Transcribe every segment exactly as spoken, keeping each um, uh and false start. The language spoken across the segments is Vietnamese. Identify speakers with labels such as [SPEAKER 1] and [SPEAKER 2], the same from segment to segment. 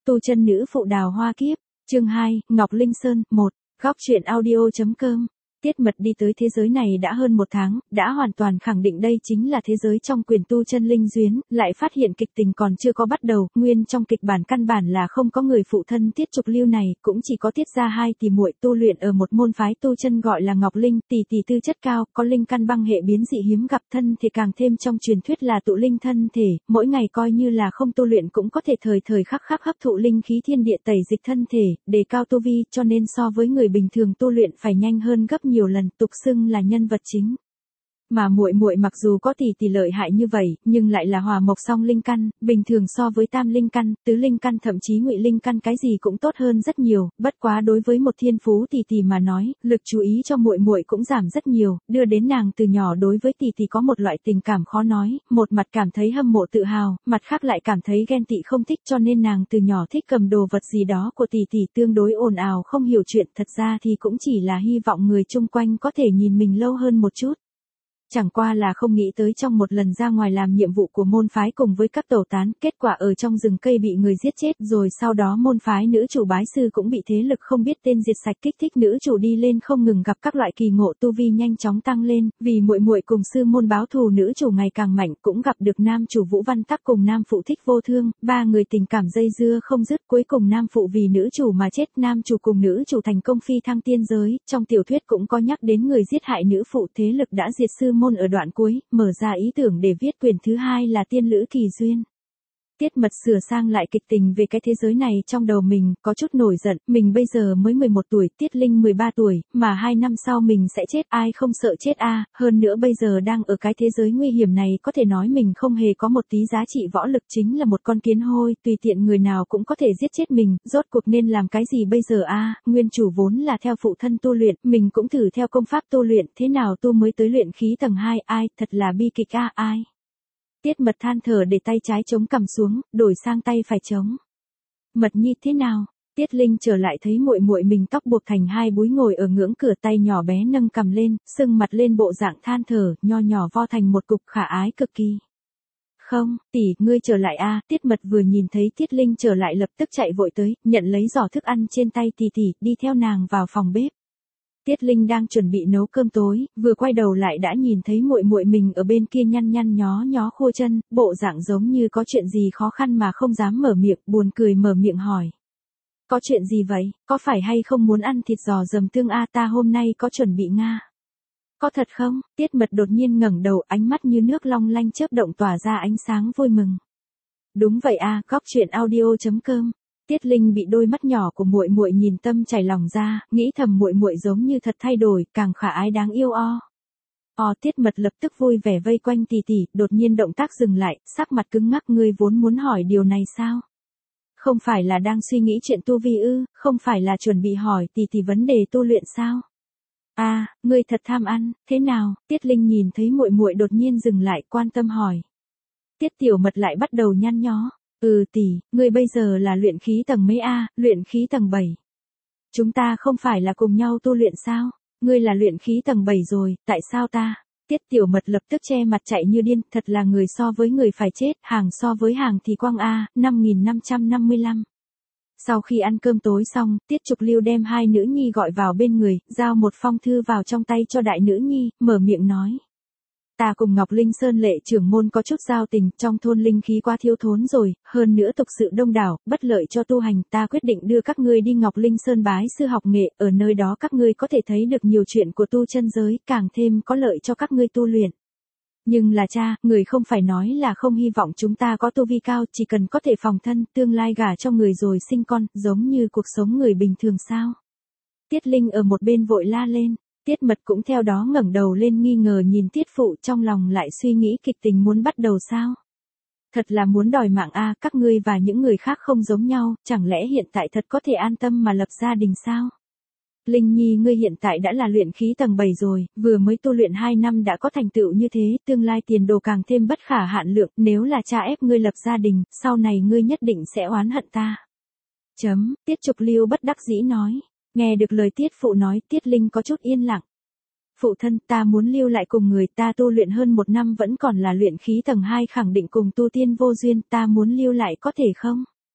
[SPEAKER 1] Tu chân nữ phụ đào hoa kiếp, chương hai, Ngọc Linh Sơn, một, góc truyện audio.com. Tiết Mật đi tới thế giới này đã hơn một tháng, đã hoàn toàn khẳng định đây chính là thế giới trong quyền tu chân linh duyến, lại phát hiện kịch tình còn chưa có bắt đầu, nguyên trong kịch bản căn bản là không có người phụ thân Tiết Trục Lưu này, cũng chỉ có Tiết gia hai tỷ muội tu luyện ở một môn phái tu chân gọi là Ngọc Linh, tỷ tỷ tư chất cao, có linh căn băng hệ biến dị hiếm gặp, thân thể càng thêm trong truyền thuyết là tụ linh thân thể, mỗi ngày coi như là không tu luyện cũng có thể thời thời khắc khắc hấp thụ linh khí thiên địa tẩy dịch thân thể, đề cao tu vi, cho nên so với người bình thường tu luyện phải nhanh hơn gấp nhiều lần, tục xưng là nhân vật chính. Mà muội muội mặc dù có tỷ tỷ lợi hại như vậy, nhưng lại là hỏa mộc song linh căn, bình thường so với tam linh căn, tứ linh căn thậm chí ngụy linh căn cái gì cũng tốt hơn rất nhiều, bất quá đối với một thiên phú tỷ tỷ mà nói, lực chú ý cho muội muội cũng giảm rất nhiều, đưa đến nàng từ nhỏ đối với tỷ tỷ có một loại tình cảm khó nói, một mặt cảm thấy hâm mộ tự hào, mặt khác lại cảm thấy ghen tị không thích, cho nên nàng từ nhỏ thích cầm đồ vật gì đó của tỷ tỷ tương đối ồn ào không hiểu chuyện, thật ra thì cũng chỉ là hy vọng người chung quanh có thể nhìn mình lâu hơn một chút. Chẳng qua là không nghĩ tới trong một lần ra ngoài làm nhiệm vụ của môn phái cùng với các tẩu tán, kết quả ở trong rừng cây bị người giết chết, rồi sau đó môn phái nữ chủ bái sư cũng bị thế lực không biết tên diệt sạch, kích thích nữ chủ đi lên không ngừng gặp các loại kỳ ngộ, tu vi nhanh chóng tăng lên, vì muội muội cùng sư môn báo thù, nữ chủ ngày càng mạnh, cũng gặp được nam chủ Vũ Văn Tắc cùng nam phụ Thích Vô Thương, ba người tình cảm dây dưa không dứt, cuối cùng nam phụ vì nữ chủ mà chết, nam chủ cùng nữ chủ thành công phi thăng tiên giới, trong tiểu thuyết cũng có nhắc đến người giết hại nữ phụ, thế lực đã diệt sư môn ở đoạn cuối, mở ra ý tưởng để viết quyển thứ hai là Tiên Lữ Kỳ Duyên. Tiết Mật sửa sang lại kịch tình về cái thế giới này trong đầu mình, có chút nổi giận, mình bây giờ mới mười một tuổi, Tiết Linh mười ba tuổi, mà hai năm sau mình sẽ chết, ai không sợ chết a? À? Hơn nữa bây giờ đang ở cái thế giới nguy hiểm này, có thể nói mình không hề có một tí giá trị võ lực, chính là một con kiến hôi, tùy tiện người nào cũng có thể giết chết mình, rốt cuộc nên làm cái gì bây giờ a? À? Nguyên chủ vốn là theo phụ thân tu luyện, mình cũng thử theo công pháp tu luyện, thế nào tu mới tới luyện khí tầng hai, ai, thật là bi kịch a, à? Ai? Tiết Mật than thở để tay trái chống cằm xuống, đổi sang tay phải chống. Mật nhi thế nào? Tiết Linh trở lại thấy muội muội mình tóc buộc thành hai búi ngồi ở ngưỡng cửa, tay nhỏ bé nâng cằm lên, sưng mặt lên bộ dạng than thở, nho nhỏ vo thành một cục khả ái cực kỳ. Không, tỷ, ngươi trở lại a? Tiết Mật vừa nhìn thấy Tiết Linh trở lại lập tức chạy vội tới, nhận lấy giỏ thức ăn trên tay tỷ tỷ, đi theo nàng vào phòng bếp. Tiết Linh đang chuẩn bị nấu cơm tối, vừa quay đầu lại đã nhìn thấy muội muội mình ở bên kia nhăn nhăn nhó nhó khua chân, bộ dạng giống như có chuyện gì khó khăn mà không dám mở miệng, buồn cười mở miệng hỏi. Có chuyện gì vậy, có phải hay không muốn ăn thịt giò dầm tương a? Ta hôm nay có chuẩn bị nga. Có thật không? Tiết Mật đột nhiên ngẩng đầu, ánh mắt như nước long lanh chớp động tỏa ra ánh sáng vui mừng. Đúng vậy a, góc truyện audio.com. Tiết Linh bị đôi mắt nhỏ của muội muội nhìn tâm chảy lòng ra, nghĩ thầm muội muội giống như thật thay đổi, càng khả ái đáng yêu o. O, Tiết Mật lập tức vui vẻ vây quanh tỷ tỷ, đột nhiên động tác dừng lại, sắc mặt cứng ngắc, ngươi vốn muốn hỏi điều này sao? Không phải là đang suy nghĩ chuyện tu vi ư, không phải là chuẩn bị hỏi tỷ tỷ vấn đề tu luyện sao? A, à, ngươi thật tham ăn, thế nào? Tiết Linh nhìn thấy muội muội đột nhiên dừng lại, quan tâm hỏi. Tiết Tiểu Mật lại bắt đầu nhăn nhó. Ừ tỷ, ngươi bây giờ là luyện khí tầng mấy a? À? Luyện khí tầng bảy. Chúng ta không phải là cùng nhau tu luyện sao? Ngươi là luyện khí tầng bảy rồi, tại sao ta? Tiết Tiểu Mật lập tức che mặt chạy như điên, thật là người so với người phải chết, hàng so với hàng thì quang a, năm nghìn năm trăm năm mươi lăm. Sau khi ăn cơm tối xong, Tiết Trục Lưu đem hai nữ nhi gọi vào bên người, giao một phong thư vào trong tay cho đại nữ nhi, mở miệng nói. Ta cùng Ngọc Linh Sơn lệ trưởng môn có chút giao tình, trong thôn linh khí quá thiếu thốn rồi, hơn nữa tục sự đông đảo, bất lợi cho tu hành, ta quyết định đưa các ngươi đi Ngọc Linh Sơn bái sư học nghệ, ở nơi đó các ngươi có thể thấy được nhiều chuyện của tu chân giới, càng thêm có lợi cho các ngươi tu luyện. Nhưng là cha, người không phải nói là không hy vọng chúng ta có tu vi cao, chỉ cần có thể phòng thân, tương lai gả cho người rồi sinh con, giống như cuộc sống người bình thường sao? Tiết Linh ở một bên vội la lên. Tiết Mật cũng theo đó ngẩng đầu lên nghi ngờ nhìn Tiết Phụ, trong lòng lại suy nghĩ kịch tình muốn bắt đầu sao? Thật là muốn đòi mạng a, à, các ngươi và những người khác không giống nhau, chẳng lẽ hiện tại thật có thể an tâm mà lập gia đình sao? Linh Nhi, ngươi hiện tại đã là luyện khí tầng bảy rồi, vừa mới tu luyện hai năm đã có thành tựu như thế, tương lai tiền đồ càng thêm bất khả hạn lượng, nếu là cha ép ngươi lập gia đình, sau này ngươi nhất định sẽ oán hận ta. Chấm, Tiết Trục Lưu bất đắc dĩ nói. Nghe được lời Tiết Phụ nói, Tiết Linh có chút yên lặng. Phụ thân, ta muốn lưu lại cùng người, ta tu luyện hơn một năm vẫn còn là luyện khí tầng hai, khẳng định cùng tu tiên vô duyên, ta muốn lưu lại có thể không?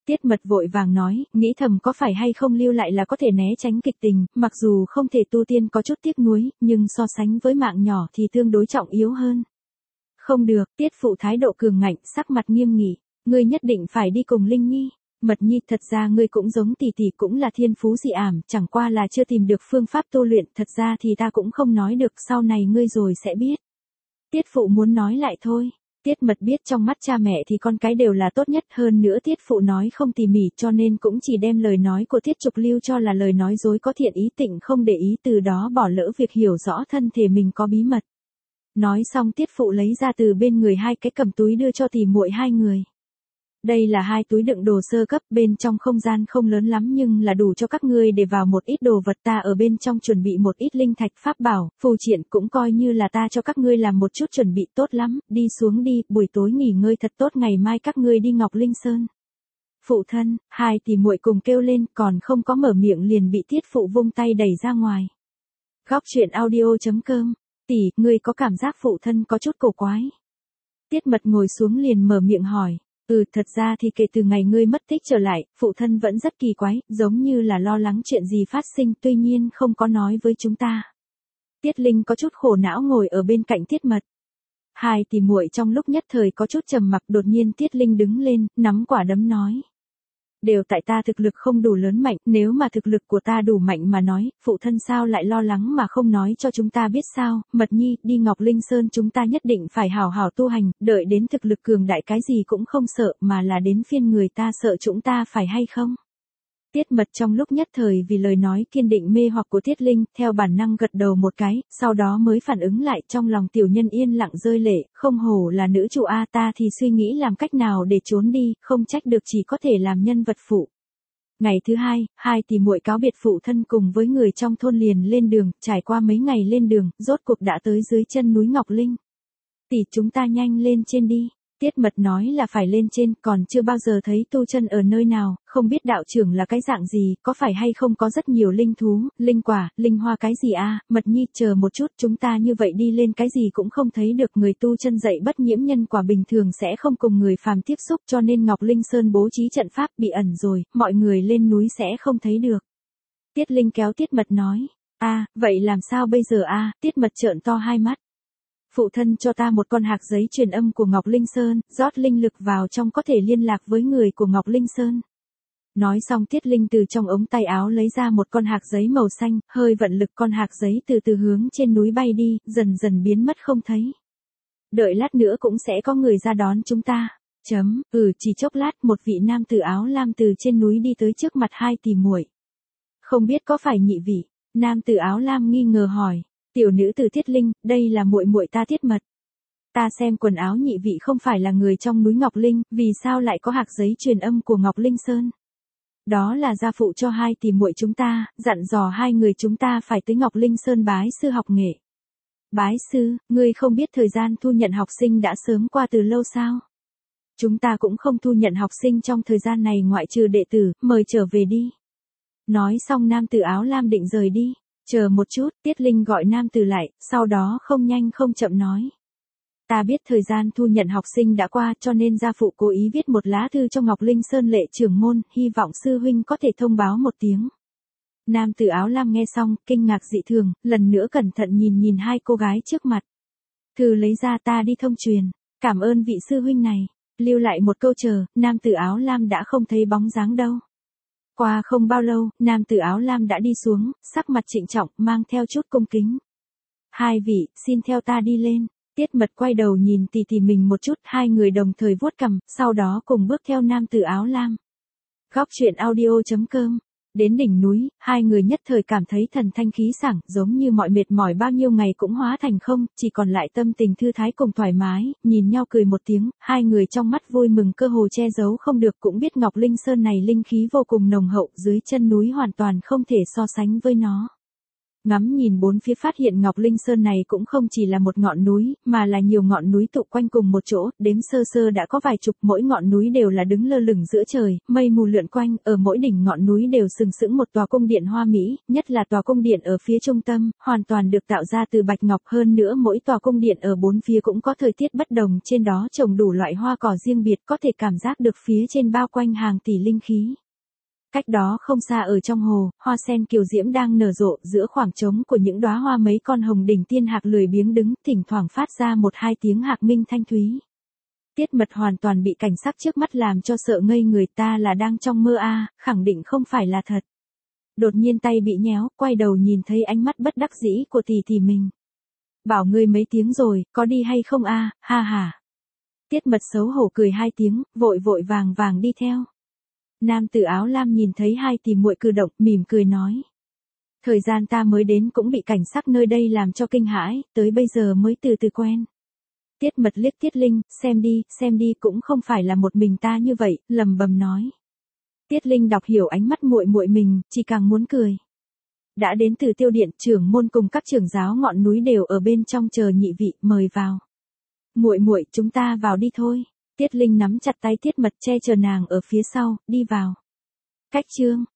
[SPEAKER 1] Tiết Mật vội vàng nói, nghĩ thầm có phải hay không lưu lại là có thể né tránh kịch tình, mặc dù không thể tu tiên có chút tiếc nuối, nhưng so sánh với mạng nhỏ thì tương đối trọng yếu hơn. Không được, Tiết Phụ thái độ cường ngạnh, sắc mặt nghiêm nghị, ngươi nhất định phải đi cùng Linh Nhi. Mật Nhi, thật ra ngươi cũng giống tỷ tỷ, cũng là thiên phú dị ảm, chẳng qua là chưa tìm được phương pháp tu luyện, thật ra thì ta cũng không nói được, sau này ngươi rồi sẽ biết. Tiết Phụ muốn nói lại thôi. Tiết Mật biết trong mắt cha mẹ thì con cái đều là tốt nhất, hơn nữa Tiết Phụ nói không tỉ mỉ cho nên cũng chỉ đem lời nói của Tiết Trục lưu cho là lời nói dối có thiện ý, tịnh không để ý, từ đó bỏ lỡ việc hiểu rõ thân thể mình có bí mật. Nói xong Tiết Phụ lấy ra từ bên người hai cái cầm túi đưa cho tỷ muội hai người. Đây là hai túi đựng đồ sơ cấp, bên trong không gian không lớn lắm nhưng là đủ cho các ngươi để vào một ít đồ vật, ta ở bên trong chuẩn bị một ít linh thạch pháp bảo, phù triện, cũng coi như là ta cho các ngươi làm một chút chuẩn bị, tốt lắm, đi xuống đi, buổi tối nghỉ ngơi thật tốt, ngày mai các ngươi đi Ngọc Linh Sơn. Phụ thân, hai tỷ muội cùng kêu lên, còn không có mở miệng liền bị Tiết Phụ vung tay đẩy ra ngoài. Góc truyện audio chấm com, tỷ, ngươi có cảm giác phụ thân có chút cổ quái. Tiết Mật ngồi xuống liền mở miệng hỏi. Ừ, thật ra thì kể từ ngày ngươi mất tích trở lại, phụ thân vẫn rất kỳ quái, giống như là lo lắng chuyện gì phát sinh, tuy nhiên không có nói với chúng ta. Tiết Linh có chút khổ não ngồi ở bên cạnh Tiết Mật. Hai tỷ muội trong lúc nhất thời có chút trầm mặc, đột nhiên Tiết Linh đứng lên, nắm quả đấm nói. Đều tại ta thực lực không đủ lớn mạnh, nếu mà thực lực của ta đủ mạnh mà nói, phụ thân sao lại lo lắng mà không nói cho chúng ta biết sao, Mật Nhi, đi Ngọc Linh Sơn chúng ta nhất định phải hào hào tu hành, đợi đến thực lực cường đại cái gì cũng không sợ, mà là đến phiên người ta sợ chúng ta phải hay không. Tiết Mật trong lúc nhất thời vì lời nói kiên định mê hoặc của Tiết Linh, theo bản năng gật đầu một cái, sau đó mới phản ứng lại, trong lòng tiểu nhân yên lặng rơi lệ, không hổ là nữ chủ A, ta thì suy nghĩ làm cách nào để trốn đi, không trách được, chỉ có thể làm nhân vật phụ. Ngày thứ hai, hai tỷ muội cáo biệt phụ thân cùng với người trong thôn liền lên đường, trải qua mấy ngày lên đường, rốt cuộc đã tới dưới chân núi Ngọc Linh. Tỷ, chúng ta nhanh lên trên đi. Tiết Mật nói là phải lên trên, còn chưa bao giờ thấy tu chân ở nơi nào, không biết đạo trưởng là cái dạng gì, có phải hay không có rất nhiều linh thú, linh quả, linh hoa cái gì a? Mật Nhi, chờ một chút, chúng ta như vậy đi lên cái gì cũng không thấy được, người tu chân dạy bất nhiễm nhân quả bình thường sẽ không cùng người phàm tiếp xúc, cho nên Ngọc Linh Sơn bố trí trận pháp bị ẩn rồi, mọi người lên núi sẽ không thấy được. Tiết Linh kéo Tiết Mật nói, a, vậy làm sao bây giờ a? Tiết Mật trợn to hai mắt. Phụ thân cho ta một con hạc giấy truyền âm của Ngọc Linh Sơn, rót linh lực vào trong có thể liên lạc với người của Ngọc Linh Sơn. Nói xong Tiết Linh từ trong ống tay áo lấy ra một con hạc giấy màu xanh, hơi vận lực con hạc giấy từ từ hướng trên núi bay đi, dần dần biến mất không thấy. Đợi lát nữa cũng sẽ có người ra đón chúng ta. Chấm, ừ, chỉ chốc lát một vị nam tử áo lam từ trên núi đi tới trước mặt hai tỷ muội. Không biết có phải nhị vị? Nam tử áo lam nghi ngờ hỏi. Tiểu nữ tử Tiết Linh, đây là muội muội ta Tiết Mật. Ta xem quần áo nhị vị không phải là người trong núi Ngọc Linh, vì sao lại có hạc giấy truyền âm của Ngọc Linh Sơn? Đó là gia phụ cho hai tỷ muội chúng ta, dặn dò hai người chúng ta phải tới Ngọc Linh Sơn bái sư học nghệ. Bái sư, ngươi không biết thời gian thu nhận học sinh đã sớm qua từ lâu sao? Chúng ta cũng không thu nhận học sinh trong thời gian này ngoại trừ đệ tử, mời trở về đi. Nói xong nam tử áo lam định rời đi. Chờ một chút, Tiết Linh gọi nam tử lại, sau đó không nhanh không chậm nói. Ta biết thời gian thu nhận học sinh đã qua cho nên gia phụ cố ý viết một lá thư cho Ngọc Linh Sơn lệ trưởng môn, hy vọng sư huynh có thể thông báo một tiếng. Nam tử áo lam nghe xong, kinh ngạc dị thường, lần nữa cẩn thận nhìn nhìn hai cô gái trước mặt. Thư lấy ra, ta đi thông truyền, cảm ơn vị sư huynh này, lưu lại một câu chờ, nam tử áo lam đã không thấy bóng dáng đâu. Qua không bao lâu, nam tử áo lam đã đi xuống, sắc mặt trịnh trọng, mang theo chút cung kính. Hai vị, xin theo ta đi lên. Tiết Mật quay đầu nhìn tỷ tỷ mình một chút, hai người đồng thời vuốt cằm, sau đó cùng bước theo nam tử áo lam. Góc truyện audio chấm com. Đến đỉnh núi, hai người nhất thời cảm thấy thần thanh khí sảng, giống như mọi mệt mỏi bao nhiêu ngày cũng hóa thành không, chỉ còn lại tâm tình thư thái cùng thoải mái, nhìn nhau cười một tiếng, hai người trong mắt vui mừng cơ hồ che giấu không được, cũng biết Ngọc Linh Sơn này linh khí vô cùng nồng hậu, dưới chân núi hoàn toàn không thể so sánh với nó. Ngắm nhìn bốn phía phát hiện Ngọc Linh Sơn này cũng không chỉ là một ngọn núi, mà là nhiều ngọn núi tụ quanh cùng một chỗ, đếm sơ sơ đã có vài chục, mỗi ngọn núi đều là đứng lơ lửng giữa trời, mây mù lượn quanh, ở mỗi đỉnh ngọn núi đều sừng sững một tòa cung điện hoa mỹ, nhất là tòa cung điện ở phía trung tâm, hoàn toàn được tạo ra từ bạch ngọc, hơn nữa mỗi tòa cung điện ở bốn phía cũng có thời tiết bất đồng, trên đó trồng đủ loại hoa cỏ riêng biệt, có thể cảm giác được phía trên bao quanh hàng tỷ linh khí. Cách đó không xa ở trong hồ, hoa sen kiều diễm đang nở rộ, giữa khoảng trống của những đóa hoa mấy con hồng đỉnh tiên hạc lười biếng đứng, thỉnh thoảng phát ra một hai tiếng hạc minh thanh thúy. Tiết Mật hoàn toàn bị cảnh sắc trước mắt làm cho sợ ngây người, ta là đang trong mơ a, khẳng định không phải là thật. Đột nhiên tay bị nhéo, quay đầu nhìn thấy ánh mắt bất đắc dĩ của tỷ tỷ mình. Bảo ngươi mấy tiếng rồi, có đi hay không a, ha ha. Tiết Mật xấu hổ cười hai tiếng, vội vội vàng vàng đi theo. Nam tử áo lam nhìn thấy hai tỷ muội cử động, mỉm cười nói. Thời gian ta mới đến cũng bị cảnh sắc nơi đây làm cho kinh hãi, tới bây giờ mới từ từ quen. Tiết Mật liếc Tiết Linh, xem đi, xem đi, cũng không phải là một mình ta như vậy, lầm bầm nói. Tiết Linh đọc hiểu ánh mắt muội muội mình, chỉ càng muốn cười. Đã đến từ Tiêu Điện, trưởng môn cùng các trưởng giáo ngọn núi đều ở bên trong chờ nhị vị, mời vào. Muội muội, chúng ta vào đi thôi. Tiết Linh nắm chặt tay Tiết Mật che chở nàng ở phía sau, đi vào. Cách chương